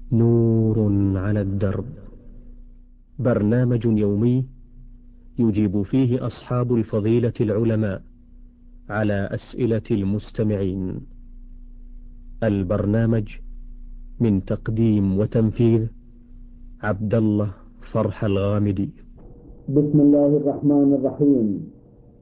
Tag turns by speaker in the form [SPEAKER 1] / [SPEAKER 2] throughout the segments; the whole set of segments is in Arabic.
[SPEAKER 1] نور على الدرب، برنامج يومي يجيب فيه أصحاب الفضيلة العلماء على أسئلة المستمعين. البرنامج من تقديم وتنفيذ عبد الله فرح الغامدي.
[SPEAKER 2] بسم الله الرحمن الرحيم.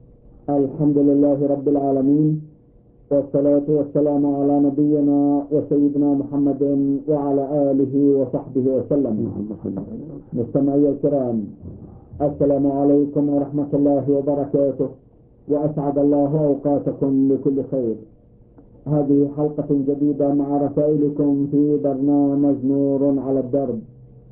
[SPEAKER 2] الحمد لله رب العالمين، والصلاة والسلام على نبينا وسيدنا محمد وعلى آله وصحبه وسلم. مستمعي الكرام، السلام عليكم ورحمة الله وبركاته، وأسعد الله أوقاتكم بكل خير. هذه حلقة جديدة مع رسائلكم في برنامج نور على الدرب.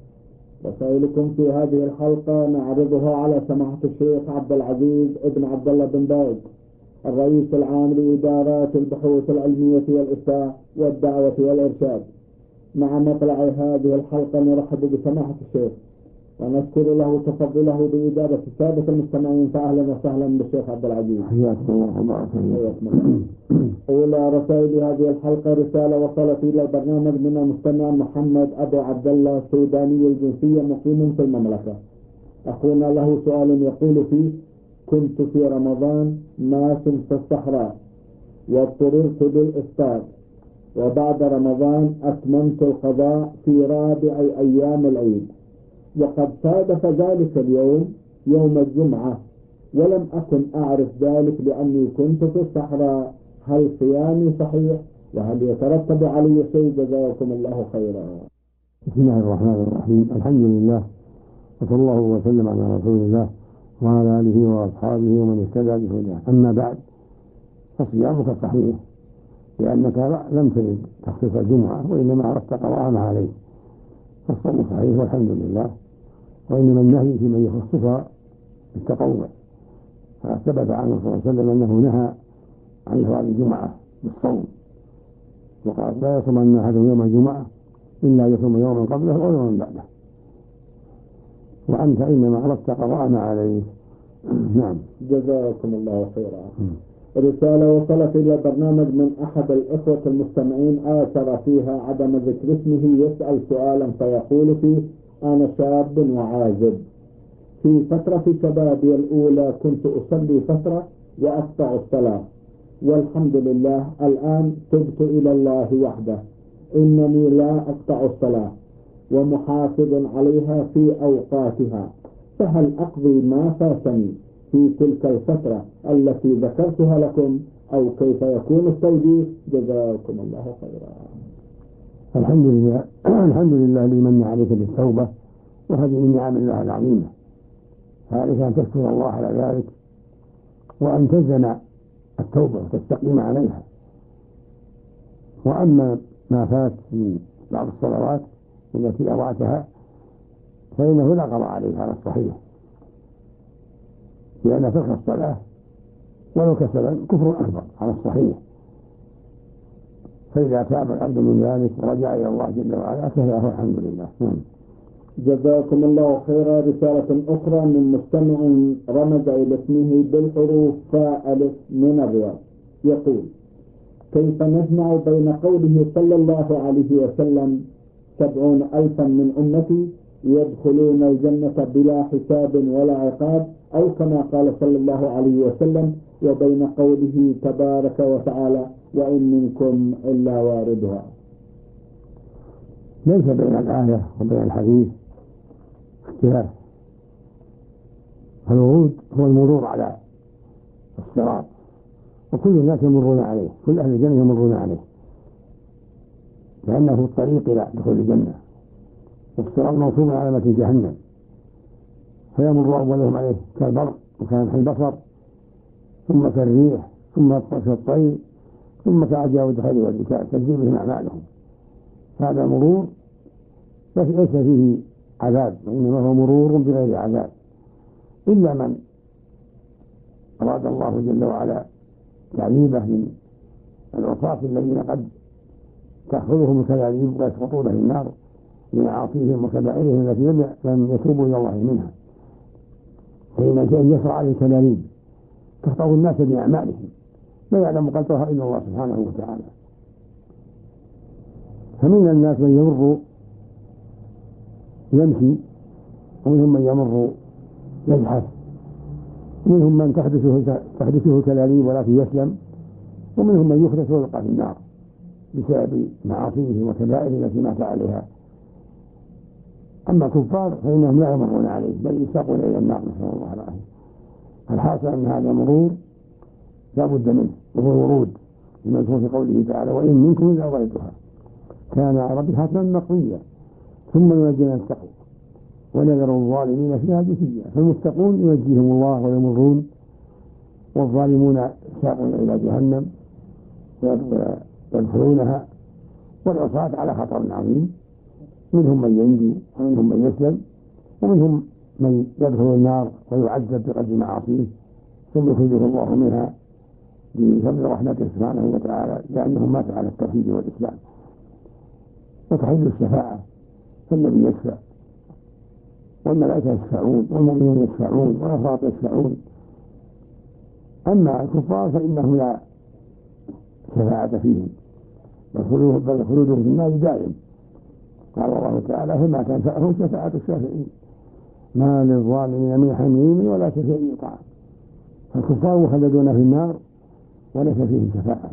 [SPEAKER 2] رسائلكم في هذه الحلقة نعرضها على سماحة الشيخ عبد العزيز ابن عبد الله بن باز، الرئيس العام لإدارات البحوث العلمية والإفتاء والدعوة والإرشاد. مع مطلع هذه الحلقة نرحب بسماحة الشيخ ونشكر له تفضله بإجابة السادة المستمعين، فأهلا وسهلا بالشيخ عبد العزيز.
[SPEAKER 3] حياكم الله.
[SPEAKER 2] أولى رسائل هذه الحلقة رسالة وصلت إلى البرنامج من المستمع محمد أبو عبد الله السوداني الجنسية مقيم في المملكة. أخونا له سؤال يقول فيه: كنت في رمضان ماش في الصحراء واضطررت للإفطار، وبعد رمضان أتممت القضاء في رابع أيام العيد، وقد صادف ذلك اليوم يوم الجمعة، ولم أكن أعرف ذلك لأني كنت في الصحراء. هل صيامي صحيح؟ وهل يترتب علي شيء؟ جزاكم الله خيرا.
[SPEAKER 3] بسم الله الرحمن الرحيم. الحمد لله، وصلى الله وسلم على رسول الله وعلى آله وأصحابه ومن اهتدى بهداه. أما بعد، فصيامك صحيح لأنك لم ترد تخصيص الجمعة، وإنما أردت قضاء عليه، فالصوم صحيح والحمد لله. وإنما النهي في من يخصصها بالتطوع، فثبت عنه صلى الله عليه وسلم أنه نهى عن إفراد الجمعة بالصوم، وقال: لا يصومن أحدهم يوم الجمعة إلا يصوم يوما قبله أو يوما بعده، وأنت إنما أردت قضاء عليه. نعم.
[SPEAKER 2] جزاكم الله خيرا. رسالة وصلت إلى البرنامج من أحد الإخوة المستمعين آثر فيها عدم ذكر اسمه، يسأل سؤالا فيقول فيه: أنا شاب وعازب، في فترة شبابي الأولى كنت أصلي فترة وأقطع الصلاة، والحمد لله الآن تبت إلى الله وحده، إنني لا أقطع الصلاة ومحافظ عليها في أوقاتها، فهل أقضي ما فاتني في تلك الفترة التي ذكرتها لكم، أو كيف يكون التوجيه؟ جزاكم الله خيرا.
[SPEAKER 3] الحمد لله. الحمد لله لمن عليك بالتوبة، وهذه من نعم الله العظيمة، فعليك أن تشكر الله على ذلك، وأن تلزم التوبة وتستقيم عليها. وأما ما فات من بعض الصلوات التي أضعتها فإنه لا قضاء عليها على الصحيح، لأن ترك الصلاة ولو كسلا كفر أكبر على الصحيح، فإذا تاب العبد من ذلك ورجع إلى الله جل وعلا فهو الحمد لله.
[SPEAKER 2] جزاكم الله خيرا. رسالة أخرى من مستمع رمز إلى اسمه بالحروف فألف من الرياض، يقول: كيف نجمع بين قوله صلى الله عليه وسلم 70,000 من أمتي يدخلون الجنة بلا حساب ولا عقاب، أو كما قال صلى الله عليه وسلم، وبين قوله تبارك وتعالى: وإن منكم إلا واردها؟
[SPEAKER 3] ليس بين الآية وبين الحديث اختلاف، الورود هو المرور على الصراط، وكل الناس يمرون عليه، كل أهل الجنة يمرون عليه، لأنه الطريق إلى دخول الجنة، والصراط موصوب على متن جهنم، فيمر أولهم عليه كالبرق وكلمح البصر، ثم كالريح، ثم كالطير، ثم كعجاء الدخل والبكاء تجزي بهم أعمالهم. هذا مرور ليس فيه عذاب، وإنما هو مرور بغير عذاب، إلا من أراد الله جل وعلا تعذيبه من العصاة الذين قد تأخذهم الكلاليب ويسقطون في النار لمعاصيهم وكبائرهم التي لم يتوبوا إلى الله منها، فإن الشيء يسرع عليه الكلاليب تخطف الناس بأعمالهم لا يعلم قدرها إلا الله سبحانه وتعالى. فمن الناس من يمر يمشي، ومنهم من يمر يزحف، ومنهم من تحدثه كلاليب ولكن يسلم، ومنهم من يخرج ويلقى في النار بسبب معاصيه وكبائره التي مات عليها. أما الكفار فإنهم لا يمرون عليه بل يساقون إلى النار، نسأل الله العافية. الحاصل أن هذا مرور لا بد منه، وهو ورود المذكور في قوله تعالى: وإن منكم إلا واردها كان على ربك حتما مقضيا ثم ينجي من اتقوا ونذر الظالمين فيها جثيا. فالمتقون ينجيهم الله ويمرون، والظالمون ساقون إلى جهنم ويدخلونها، والعصاة على خطر عظيم، منهم من ينجو ومنهم من يسلم، ومنهم من يدخل النار ويعذب بقدر معاصيه ثم يخرجه الله منها بفضل رحمته سبحانه وتعالى، لأنهم ماتوا على التوحيد والإسلام. وتحل الشفاعة، فالنبي يشفع والملائكة يشفعون والمؤمنون يشفعون والأفراط يشفعون. أما الكفار فإنهم لا شفاعة فيهم، بل خلودهم في النار دائم. قال الله تعالى: فما تنفعهم شفاعة الشافعين ما للظالمين من حميم ولا شفيع يطاع. فالكفار مخلدون في النار وليس فيهم شفاعة،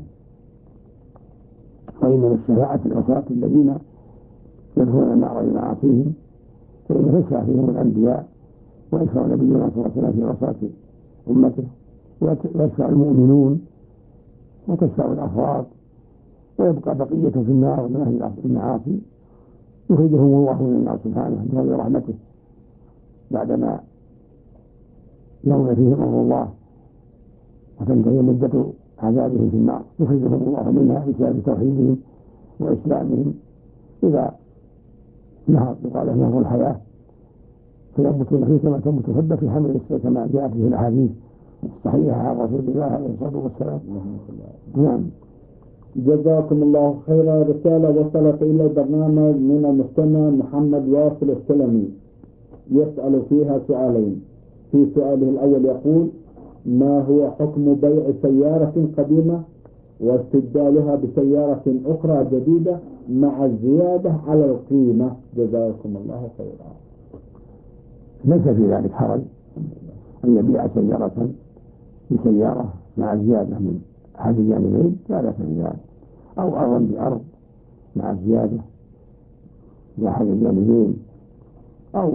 [SPEAKER 3] وإنما الشفاعة العصاة الذين يدخلون النار بمعاصيهم، فإن يشفع فيهم الأنبياء، ويشفع نبينا صلى الله عليه وسلم في عصاة أمته، ويشفع المؤمنون، وتشفع الأفراد، ويبقى بقية في النار من أهل المعاصي يخرجهم الله من النار سبحانه بفضل رحمته بعدما يوم فيهم أمر الله وتنتهي مدة عذابهم في النار، يخرجهم الله منها بسبب توحيدهم وإسلامهم. إذا نهر يقال له نهر الحياة، فينبتون فيه كما تنبت الحبة في حمل السيل كما جاءت به الأحاديث الصحيحة عن رسول الله عليه الصلاة والسلام. نعم.
[SPEAKER 2] جزاكم الله خيرا. رسالة وصلت إلى البرنامج من المستمع محمد واصل السلمي، يسأل فيها سؤالين. في سؤاله الأول يقول: ما هو حكم بيع سيارة قديمة واستبدالها بسيارة أخرى جديدة مع الزيادة على القيمة؟ جزاكم الله خيرا.
[SPEAKER 3] ليس في ذلك حرج أن يبيع سيارة بسيارة مع زيادة من أحد الجانبين، لا بأس بذلك، أو أرضا بأرض مع زيادة لأحد الجانبين، أو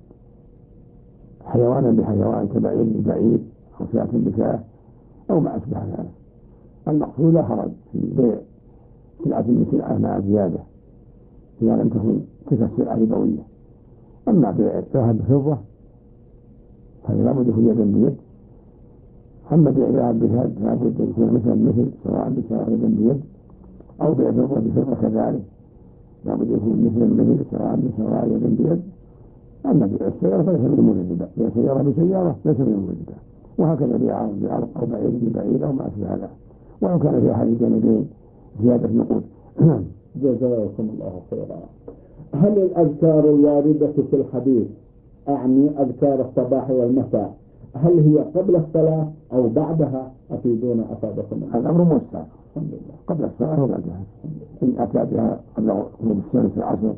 [SPEAKER 3] حيوانا بحيوان كبعير ببعير أو شاة بشاة أو ما أشبه ذلك. المقصود لا حرج في بيع سلعة بسلعة مع زيادة إذا لم تكن تلك السلعة ربوية. أما بيع ذهب بفضة فهذا لا بد يكون يدا بيد. أما بيع ذهب بذهب لا بد أن يكون مثل سواء بسواء يدا بيد، أو بيع فضة بفضة كذلك لا بد يكون مثل سواء بسواء يدا بيد. أما بيع السيارة فليس من أمور الربا، بيع سيارة بسيارة ليس من أمور الربا. وهكذا بيع عرض بعرض أو بعير ببعير أو ما أشبه هذا، ولو كان في أحد الجانبين زيادة نقود.
[SPEAKER 2] جزاكم الله خيرا. هل الأذكار الواردة في الحديث، أعني أذكار الصباح والمساء، هل هي قبل الصلاة أو بعدها؟ أفيدونا أفادكم الله.
[SPEAKER 3] الأمر موسع، قبل الصلاة وبعدها. إن أتى بها قبل غروب الشمس في العصر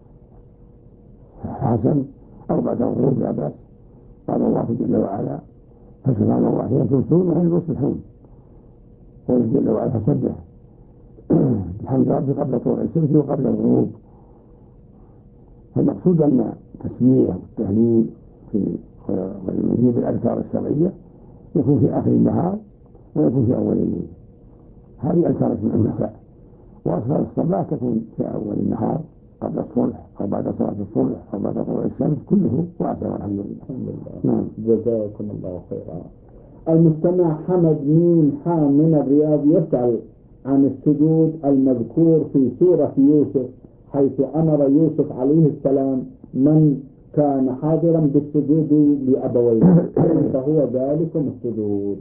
[SPEAKER 3] حسن، أو بعد الغروب لا بأس. قال الله جل وعلا: فسبحان الله حين تمسون وحين تصبحون. قال جل وعلا: فسبح بحمد ربك قبل طلوع الشمس وقبل الغروب. فالمقصود أن التسمية والتهليل ويجيب الأذكار الشرعية يكون في آخر النهار ويكون في أول الليل. هذه أذكار المساء. وأذكار الصباح تكون في أول النهار قبل الصبح أو بعد صلاة الصبح أو بعد طلوع الشمس، كله واسع والحمد لله.
[SPEAKER 2] نعم. جزاكم الله خيرا. المستمع حمد ميم حام من الرياض يسأل عن السجود المذكور في سورة يوسف، حيث أمر يوسف عليه السلام من كان حاضرا بالسجود لأبويه، فهو ذلكم السجود.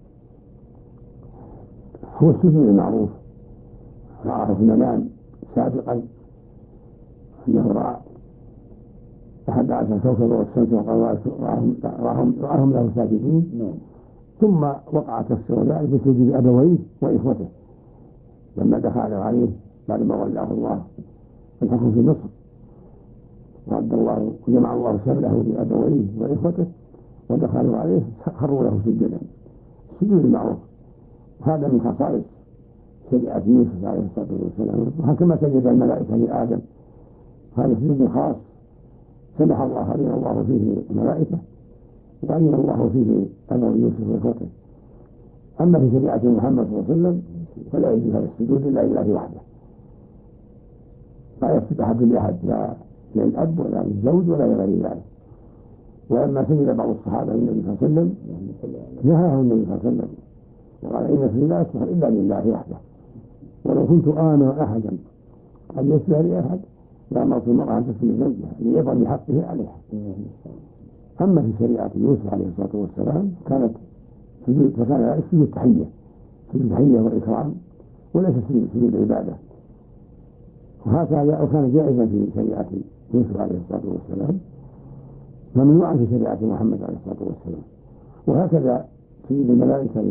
[SPEAKER 3] هو السجود المعروف رآه في المنام سابقا أنه رأى 11 كوكبا والشمس والقمر رآهم له ساجدين، ثم وقع تفسير ذلك بسجود أبويه وإخوته لما دخل عليه بعد ما ولاه الله الحكم في مصر. وجمع الله شمله بأبويه وإخوته ودخلوا عليه خروا له سجدا. السجود المعروف هذا من خصائص شريعة يوسف عليه الصلاة والسلام، وكما سجد الملائكة لآدم هذا سجود خاص سمح الله أذن الله فيه الملائكة وأذن الله فيه أبو يوسف وإخوته. أما في شريعة محمد صلى الله عليه وسلم فلا يجوز هذا السجود إلا لله وحده، لا يسجد أحد لأحد، لا للأب ولا للزوج ولا لغير ذلك. ولما سجد بعض الصحابة للنبي صلى الله عليه وسلم نهاه النبي صلى الله عليه وسلم وقال إن السجود لا يصلح إلا لله وحده، ولو كنت آمر أحدا أن يسجد لأحد لأمرت المرأة أن تسجد لزوجها ليعظم حقه عليها. أما في شريعة يوسف عليه الصلاة والسلام فكان سجود تحية وإكرام وليس سجود عبادة، وهكذا وكان جائزا في شريعة يوسف عليه الصلاة والسلام ممنوعا في شريعة محمد عليه الصلاة والسلام. وهكذا سجود الملائكة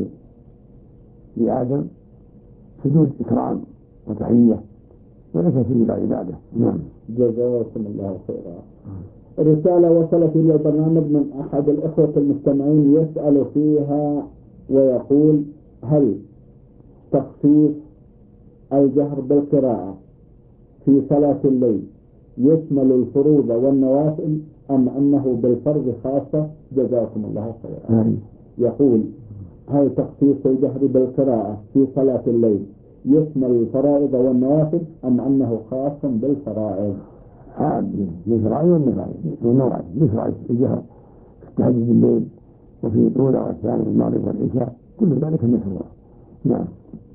[SPEAKER 3] لآدم سجود إكرام وتحية وليس سجود عبادة. نعم.
[SPEAKER 2] جزاكم الله خيرا. رسالة وصلت إلى البرنامج من أحد الأخوة المستمعين يسأل فيها ويقول: هل تخصيص الجهر بالقراءة في صلاة الليل يشمل الفروض والنوافل أم أنه بالفرض خاصة؟ جزاكم الله خيرا. يقول: هل تخصيص الجهر بالقراءة في صلاة الليل يشمل الفرائض والنوافل أم أنه خاص بالفرائض؟
[SPEAKER 3] بالفرائض والنوافل. بالفرائض الجهر في التهجد بالليل وفي الأولى والثانية المغرب والعشاء كل ذلك مشروع. نعم.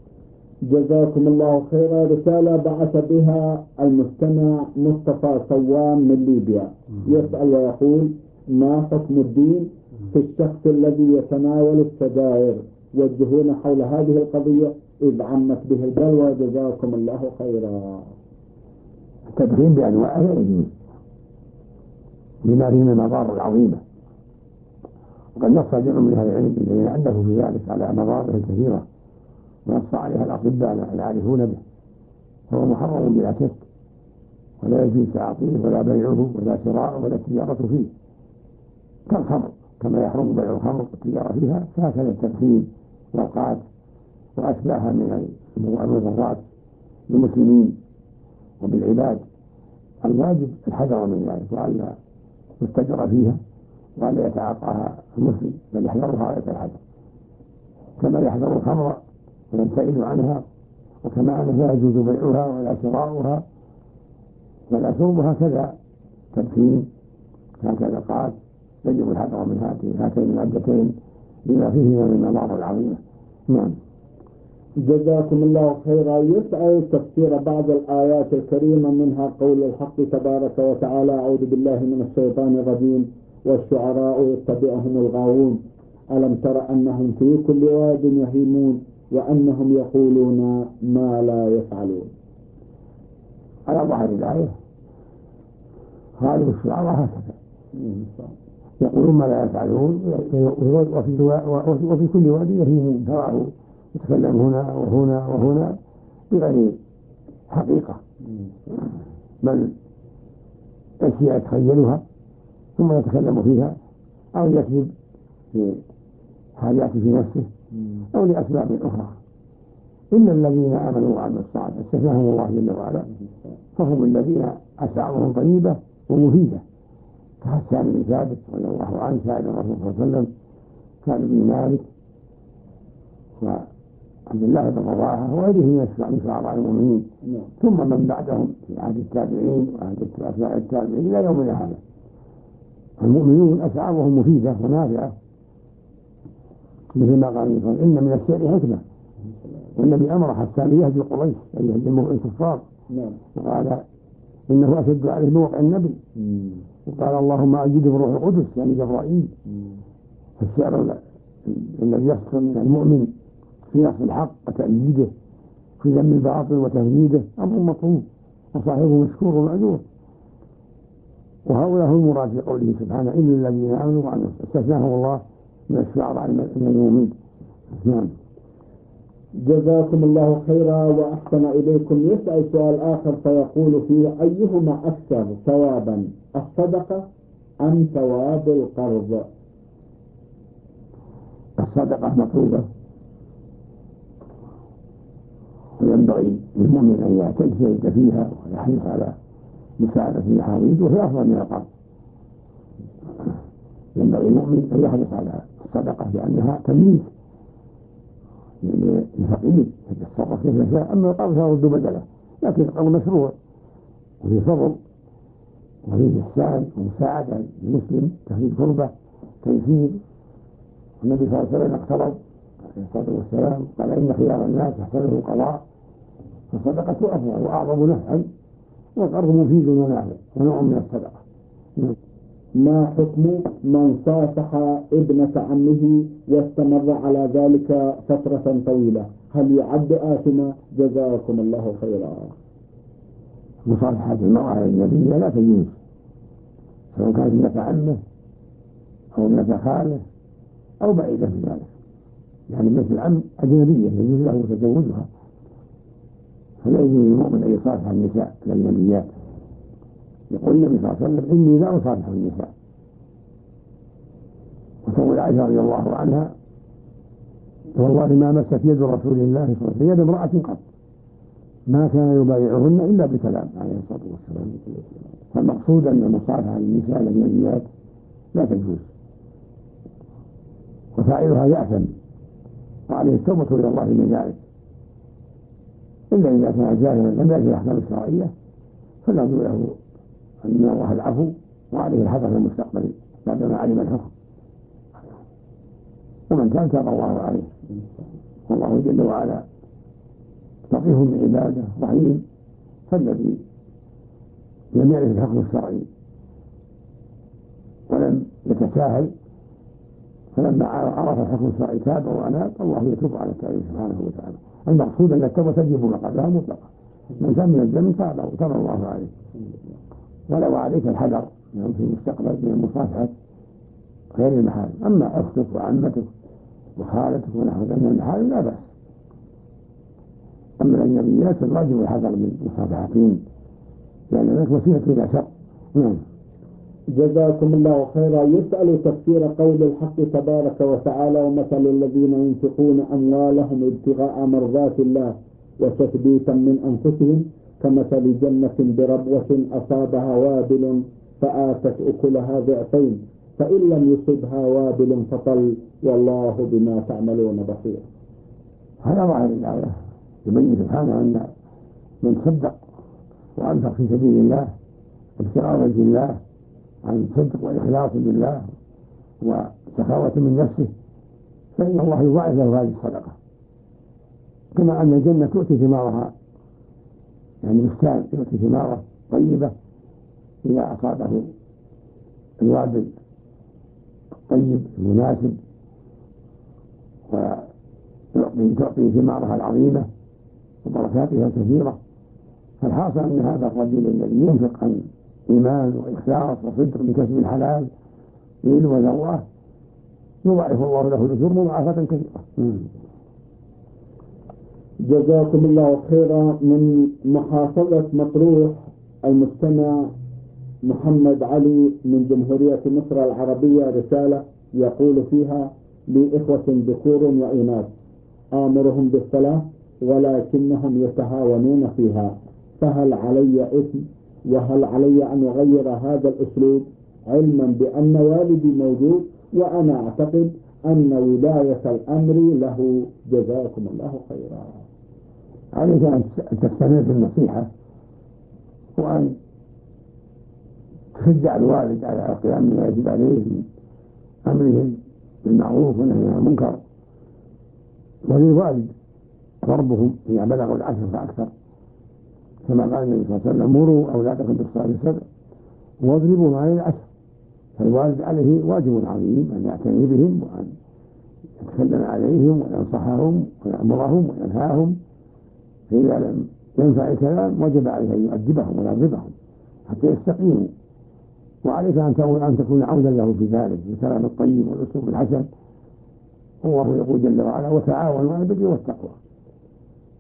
[SPEAKER 2] جزاكم الله خيرا. رسالة بعث بها المستمع مصطفى صوام من ليبيا يسأل ويقول: ما حكم الدين في الشخص الذي يتناول السجائر؟ وجهونا حول هذه القضية إذ عمت به البلوى. جزاكم الله خيرا.
[SPEAKER 3] التدخين بأنواعه يجوز لما فيه من المضار العظيمة، وقد نص جمع من أهل العلم الذين عنده في ذلك على مضاره الكثيرة ونص عليها الأطباء العارفون به، فهو محرم بلا شك، ولا يجوز تعاطيه ولا بيعه ولا شراءه ولا التجارة فيه كالخمر، كما يحرم بيع الخمر والتجارة فيها فهكذا التدخين والقات وأشباهها من المضرات بالمسلمين وبالعباد. الواجب الحذر من ذلك وألا يستجر فيها وألا يتعاطاها المسلم، بل يحذرها ويتحذر كما يحذر الخمر ويبتعد عنها، وكما أنه لا يجوز بيعها ولا شراؤها ولا شربها كذا تدخين هكذا قال يجب الحذر من هاتين المادتين لما فيهما من المضار العظيمة. نعم.
[SPEAKER 2] جزاكم الله خيرا. يسأل تفسير بعض الآيات الكريمة منها قول الحق تبارك وتعالى: أعوذ بالله من الشيطان الرجيم والشعراء يتبعهم الغاوون ألم تر أنهم في كل واد يهيمون وأنهم يقولون ما لا يفعلون.
[SPEAKER 3] على ظاهر الآية غالب الشعراء هكذا يقولون ما لا يفعلون، وفي كل واد يهيمون، تراه يتكلم هنا وهنا وهنا بغير حقيقة، بل أشياء يتخيلها ثم يتكلم فيها أو يكذب في حاجات في نفسه أو لأسباب أخرى. إن الذين آمنوا وعملوا الصالحات استثناهم الله جل وعلا، فهم الذين أشعارهم طيبة ومفيدة كحسان بن ثابت رضي الله عنه سائل الرسول صلى الله عليه وسلم، سعد بن مالك وعبد الله بن رواحة وغيره من شعراء المؤمنين، ثم من بعدهم في عهد التابعين وعهد أتباع التابعين إلى يومنا هذا. المؤمنون أشعارهم مفيدة ونافعة، مثل ما قال إن من الشعر حكمة، والنبي أمر حسان يهدي قريش أن يهدي الكفار، وقال إنه أشد عليه موقع النبي، وقال اللهم أجد بروح القدس يعني جبرائيل. فالشعر الذي يحصل من المؤمن في نصر الحق وتأييده في ذم الباطل وتهديده أمر مطلوب وصاحبه مشكور ومأجور، وهؤلاء هم المراد في قوله سبحانه إن الذين آمنوا وعملوا استثناهم الله من الشعراء من المؤمنين. نعم.
[SPEAKER 2] جزاكم الله خيرا وأحسن إليكم. يسأل سؤال آخر فيقول فيه: أيهما أكثر ثوابا، الصدقة أم ثواب القرض؟
[SPEAKER 3] الصدقة مطلوبة، وينبغي للمؤمن أن يجتهد فيها ويحرص على مساعدة الحاضرين، وهي أفضل من القرض. ينبغي المؤمن أن يحرص على الصدقة لأنها تمليك للفقير يتصرف كيف يشاء، أما القرض فيرد بدله، لكن القرض مشروع وفيه فضل وفيه إحسان ومساعدة للمسلم، تخفيف كربة، تيسير. النبي صلى الله عليه وسلم اقترض عليه الصلاة والسلام قال: إن خيار الناس أحسنهم القضاء. فالصدقة أفضل وأعظم نفعا، والقرض مفيد ونافع ونوع من الصدقة.
[SPEAKER 2] ما حكم من صافح ابنة عمه واستمر على ذلك فترة طويلة؟ هل يعد آثما؟ جزاكم الله خيرا.
[SPEAKER 3] مصافحة المرأة الأجنبية لا تجوز، سواء كانت ابنة عمه أو ابنة خاله أو بعيدة من ذلك، يعني ابنة العم أجنبية يجوز له تزوجها، فلا يجوز للمؤمن أن يصافح النساء الأجنبيات. يقول النبي صلى الله عليه وسلم: إني لا أصافح النساء. وتقول عائشة رضي الله عنها: والله ما مست يد رسول الله صلى الله عليه وسلم يد امرأة قط، ما كان يبايعهن إلا بكلام عليه الصلاة والسلام. فالمقصود أن المصافحة للنساء الأجنبيات لا تجوز، وفاعلها يأثم وعليه التوبة إلى الله من ذلك، إلا إذا كان جاهلا لم يأتي الأحكام الشرعية فنرجو له أن الله العفو وعليه الحذر في المستقبل بعدما علم الحكم، ومن كان تاب الله عليه. والله جل وعلا لطيف بعباده رحيم، فالذي لم يعرف الحكم الشرعي ولم يتساهل فلما عرف الحكم الشرعي تاب وأناب، الله يتوب على التائب سبحانه وتعالى. المقصود أن التوبة تجب ما قبلها مطلقا، من كان من الذنب تاب الله عليه. ولو عليك الحذر في المستقبل من المصافحة غير المحارم. أما أختك وعمتك وخالتك ونحو ذلك من المحارم لا بأس. أما الأجنبيات فالواجب الحذر من مصافحتهم، لأن ذلك وسيلة إلى شر.
[SPEAKER 2] جزاكم الله خيرا. يسأل تفسير قول الحق تبارك وتعالى: ومثل الذين ينفقون أموالهم ابتغاء مرضات الله وتثبيتا من أنفسهم كمثل جنة بربوة أصابها وابل فآتت أكلها ضعفين فإن لم يصبها وابل فطل والله بما تعملون بصير.
[SPEAKER 3] هذا ظاهر الآية يبين سبحانه أن من صدق وأنفق في سبيل الله ابتغاء وجه الله عن صدق وإخلاص لله وسخاوة من نفسه فإن الله يضاعف له هذه الصدقة، كما أن الجنة تؤتي ثمارها، يعني بستان يؤتي ثماره طيبة إذا أصابه الوابل الطيب المناسب، وتعطي ثمارها العظيمة وبركاتها الكثيرة. فالحاصل أن هذا الرجل الذي ينفق عن إيمان وإخلاص وصدق من كسب الحلال يريد وجه الله يضاعف الله له الأجور مضاعفة كثيرة.
[SPEAKER 2] جزاكم الله خيرا. من محافظة مطروح المستمع محمد علي من جمهورية مصر العربية رسالة يقول فيها: لي إخوة ذكور وإناث آمرهم بالصلاة ولكنهم يتهاونون فيها، فهل علي إثم؟ وهل علي أن أغير هذا الأسلوب علما بأن والدي موجود وأنا أعتقد أن ولاية الأمر له؟ جزاكم الله خيرا.
[SPEAKER 3] عليك أن تستمر في النصيحة وأن تشجع الوالد على القيام بما يجب عليه من أمره بالمعروف ونهيه عن المنكر، وللوالد ضربهم إذا بلغوا العشر فأكثر، كما قال النبي صلى الله عليه وسلم: مروا أولادكم بالصلاة 7 واضربوا على العشر. فالوالد عليه واجب عظيم أن يعتني بهم وأن يتكلم عليهم وينصحهم ويأمرهم وينهاهم، فإذا لم ينفع الكلام وجب عليه أن يؤدبهم ويضربهم حتى يستقيموا. وعليك أن تكون عونا له في ذلك بالكلام الطيب والأسلوب الحسن. الله يقول جل وعلا: وتعاونوا على البر والتقوى.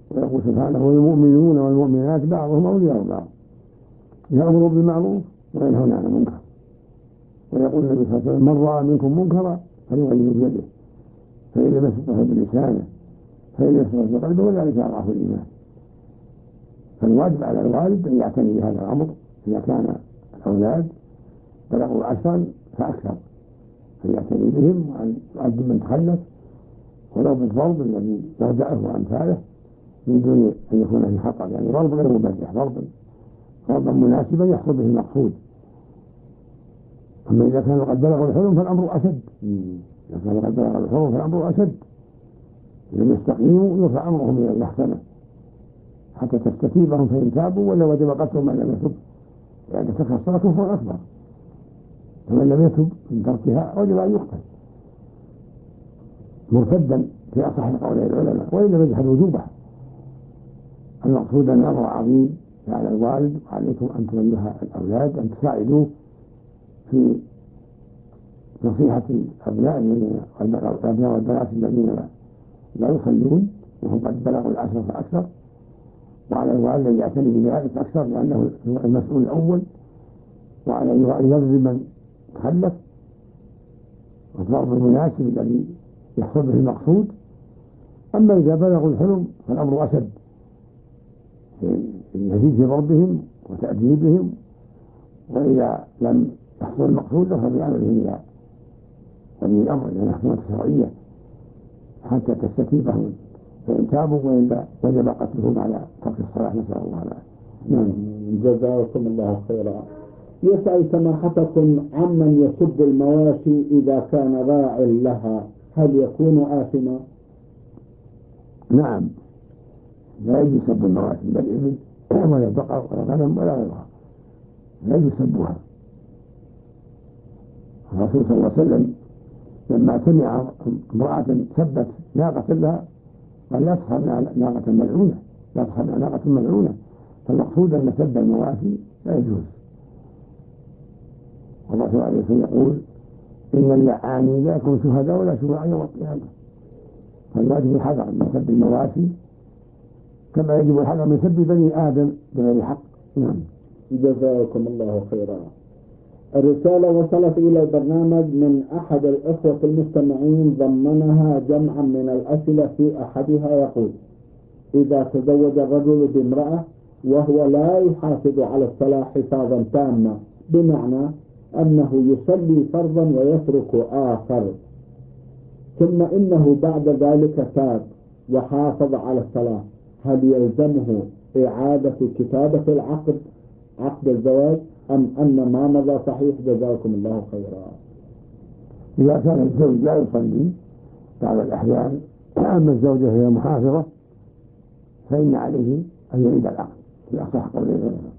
[SPEAKER 3] ويقول سبحانه والمؤمنون والمؤمنات بعضهم أولياء بعض يأمر بالمعروف وينهون عن المنكر. ويقول النبي صلى الله عليه وسلم من رأى منكم منكرا فليغيره بيده فإن لم يستطع بلسانه فإن لم يستطع بقلبه وذلك أضعف الإيمان. فالواجب على الوالد أن يعتني بهذا الأمر إذا كان الأولاد بلغوا 10 فأكثر فيعتني بهم وأن يؤدب من تخلف ولو بالضرب الذي يرجعه وأمثاله من دون أن يكون في خطر، يعني ضرب غير مبرح، ضربا مناسبا يحصل به المقصود. أما إذا كانوا قد بلغوا الحلم فالأمر أشد. إذا كانوا قد بلغوا الحلم فالأمر أشد، لم يستقيموا يرفع أمرهم إلى المحكمة حتى تستتيبهم فإن تابوا ولا وجب قتلهم من لم يتب، يعني ترك الصلاة كفر أكبر، فمن لم يتب من تركها وجب أن يقتل مرتدا في أصح قولي العلماء وإن لم يجحد وجوبها. المقصود أن الأمر عظيم على الوالد، وعليكم أن تنبهوا الأولاد أن تساعدوه في نصيحة الأبناء والبنات الذين لا يصلون وهم قد بلغوا 10 فأكثر، وعلى الوالد أن يعتني بذلك أكثر لأنه هو المسؤول الأول، وعلى أن يضرب من تخلف والضرب المناسب الذي يحصل به المقصود. أما إذا بلغوا الحلم فالأمر أشد، يزيد في ضربهم وتأديبهم، وإذا لم يحصل المقصود فبأمره إلى ولي الأمر إلى المحكمة الشرعية حتى تستتيبهم فإن تابوا وإلا وجب قتلهم على ترك الصلاة، نسأل الله العافية.
[SPEAKER 2] جزاكم الله خيرا. يسأل سماحتكم عمن يسب المواشي إذا كان راع لها هل يكون آثما؟
[SPEAKER 3] نعم، لا يجوز سب المواشي بل الإبل ولا البقر ولا الغنم ولا غيرها، لا يجوز سبها. الرسول صلى الله عليه وسلم لما سمع امرأة سبت ناقة لها قال لا تصحب ناقة ملعونة، لا تصحب ناقة ملعونة. فالمقصود أن سب المواشي لا يجوز. والرسول عليه الصلاة والسلام يقول إن اللعانين لا يكون شهداء ولا شفعاء يوم القيامة. فالواجب الحذر من سب المواشي كما يجب الحذر من سب بني آدم بغير حق. نعم.
[SPEAKER 2] جزاكم الله خيرا. الرسالة وصلت إلى البرنامج من أحد الأخوة المستمعين ضمنها جمعا من الأسئلة، في أحدها يقول: إذا تزوج الرجل بامرأة وهو لا يحافظ على الصلاة حفاظا تاما، بمعنى أنه يصلي فرضا ويترك آخر، ثم إنه بعد ذلك تاب وحافظ على الصلاة، هل يلزمه إعادة كتابة العقد، عقد الزواج، أم أن ما مضى صحيح؟ جزاكم الله خيرا.
[SPEAKER 3] إذا كان الزوج لا يصلي بعض الأحيان أما الزوجة هي محافظة فإن عليه أن يعيد العقد في أصح قولي العلماء،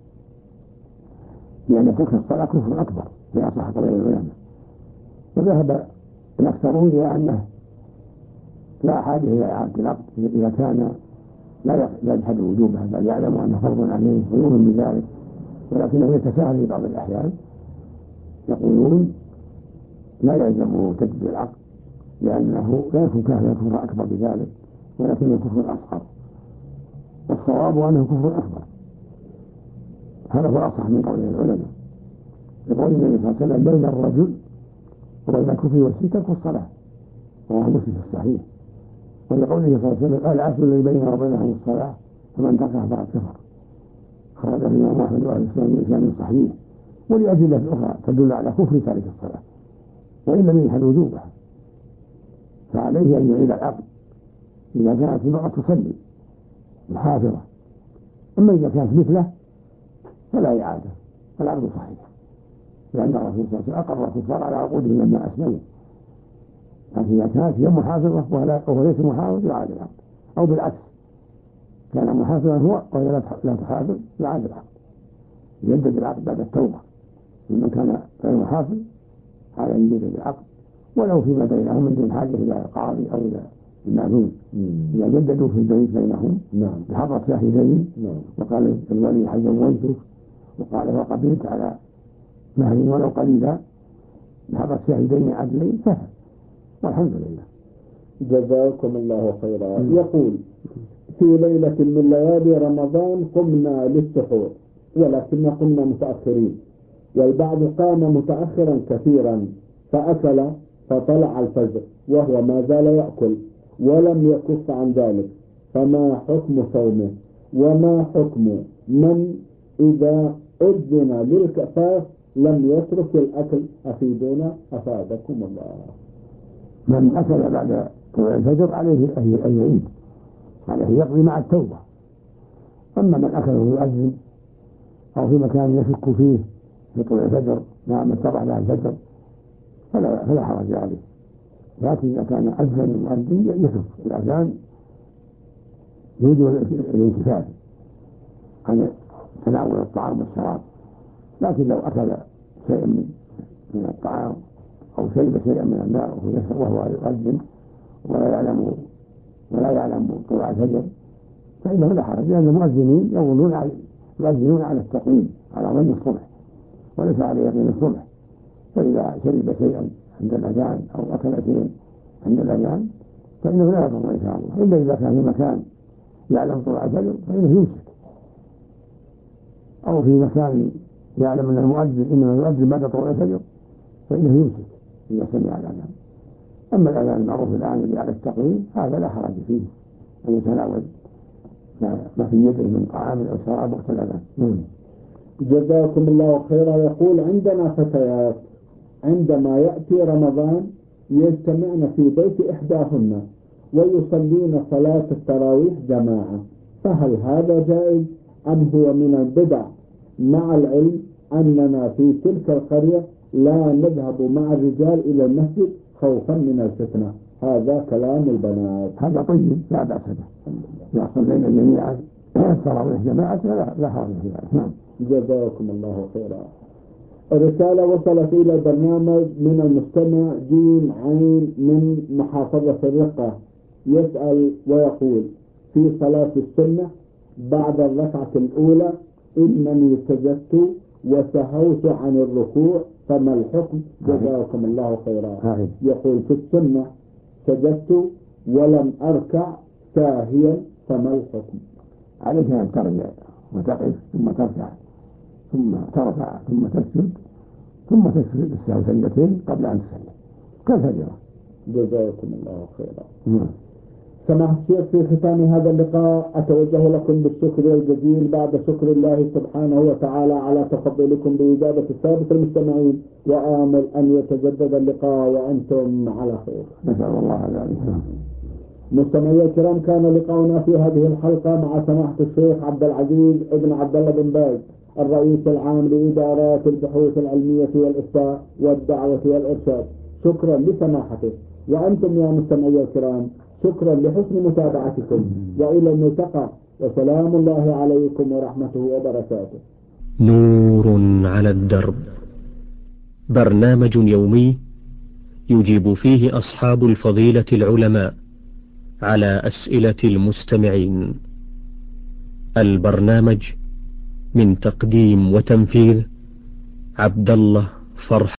[SPEAKER 3] لأن ترك الصلاة كفر أكبر في أصح قولي العلماء. وذهب الأكثرون إلى أنه لا حاجة إلى إعادة العقد إذا كان لا يجحد وجوبها بل يعلم أنه فرض عليه ويؤمن بذلك، ولكنه يتساهل في بعض الأحيان. يقولون لا يلزمه تجديد العقد لأنه لا يكون كافرا كفر أكبر بذلك، ولكنه كفر أصغر، والصواب أنه كفر أكبر. هذا هو أصح من قول العلماء. يقول النبي صلى الله عليه وسلم بين الرجل وبين الكفر والشرك ترك الصلاة، وهو مسلم الصحيح. ولقوله صلى الله عليه وسلم العهد الذي بيننا وبينهم الصلاة فمن تركها فقد كفر، خرج الإمام أحمد وأهل السنة بإسناد صحيح. ولأدلة أخرى تدل على كفر تارك الصلاة وإن لم يجحد وجوبها، فعليه أن يعيد العقد إذا كانت المرأة تصلي محافظة. أما إذا كانت مثله فلا إعادة، فالعقد صحيح، لأن الرسول صلى الله عليه وسلم أقر الكفار على عقودهم لما أسلموا. لكن إذا كانت هي محافظة وهو ليس محافظ يعاد العقد، أو بالعكس كان محافظا هو وهي لا تحافظ يعاد العقد، يجدد العقد بعد التوبة. لمن كان غير محافظ على أن يجدد العقد ولو فيما بينهم من دون حاجة إلى القاضي أو إلى المأذون. إذا جددوا في البيت بينهم بحضرة شاهدين وقال الولي حزوجتك وقال وقبلت على مهر ولو قليلا بحضرة شاهدين عدلين سهل، والحمد لله.
[SPEAKER 2] جزاكم الله خيرا. يقول: في ليلة من ليالي رمضان قمنا للسحور، ولكن قمنا متأخرين، والبعض قام متأخرا كثيرا فأكل فطلع الفجر وهو ما زال يأكل ولم يكف عن ذلك، فما حكم صومه؟ وما حكم من إذا أذن للكفاف لم يترك الأكل؟ أفيدونا أفادكم الله.
[SPEAKER 3] من أكل بعد طلوع الفجر عليه أن يعيد، عليه يقضي مع التوبة. أما من أكله يؤذن أو في مكان يشك فيه في طلوع الفجر ما اتضح له الفجر فلا حرج عليه، لكن إذا كان أذن المؤذن يشك الأذان يوجب الانكفاف عن تناول الطعام والشراب. لكن لو أكل شيئا من الطعام أو شرب شيئا من الماء وهو يؤذن ولا يعلم طلوع الفجر فإنه لا حرج، لأن المؤذنين يؤذنون على التقويم على ظن الصبح وليس على يقين الصبح، فإذا شرب شيئا عند الأذان أو أكل شيئا عند الأذان فإنه لا يضر إن شاء الله، إلا إذا كان في مكان يعلم طلوع الفجر فإنه يمسك، أو في مكان يعلم أن المؤذن إنما يؤذن بعد طلوع الفجر فإنه يمسك إذا سمع الأذان. أما الأذان المعروف الآن اللي على التقويم هذا لا حرج فيه أن يتناول ما في يده من طعام أو شراب وقت الأذان.
[SPEAKER 2] جزاكم الله خيرا. يقول عندنا فتيات عندما يأتي رمضان يجتمعن في بيت إحداهن ويصلين صلاة التراويح جماعة، فهل هذا جائز أم هو من البدع، مع العلم أننا في تلك القرية لا نذهب مع الرجال إلى المسجد خوفا من الفتنة؟ هذا كلام البنات.
[SPEAKER 3] هذا طيب لا بأس به، إذا صلينا جميعا التراويح جماعة لا حرج في ذلك.
[SPEAKER 2] جزاكم الله خيرا. الرسالة وصلت إلى البرنامج من المستمع جيم عين من محافظة الرقة، يسأل ويقول: في صلاة السنة بعد الركعة الأولى إنني سجدت وسهوت عن الركوع فما الحكم؟ جزاكم الله خيرا. يقول في السنة سجدت ولم أركع ساهيا فما الحكم؟
[SPEAKER 3] عليك أن ترجع وتقف ثم تركع ثم ترفع ثم تسجد ثم تسجد السهو سجدتين قبل أن تسلم كالفجرة.
[SPEAKER 2] جزاكم الله خيرا. سماحة الشيخ، في ختام هذا اللقاء أتوجه لكم بالشكر الجزيل بعد شكر الله سبحانه وتعالى على تفضلكم بإجابة السادة المستمعين، وآمل أن يتجدد اللقاء وأنتم على خير.
[SPEAKER 3] نسأل الله ذلك.
[SPEAKER 2] مستمعي الكرام، كان لقاؤنا في هذه الحلقة مع سماحة الشيخ عبد العزيز ابن عبد الله بن باز، الرئيس العام لإدارات البحوث العلمية والإفتاء والدعوة والإرشاد. شكرا لسماحته، وأنتم يا مستمعي الكرام شكرا لحسن متابعتكم، وإلى الملتقى، وسلام الله عليكم ورحمته وبركاته.
[SPEAKER 1] نور على الدرب، برنامج يومي يجيب فيه أصحاب الفضيلة العلماء على أسئلة المستمعين. البرنامج من تقديم وتنفيذ عبد الله فرح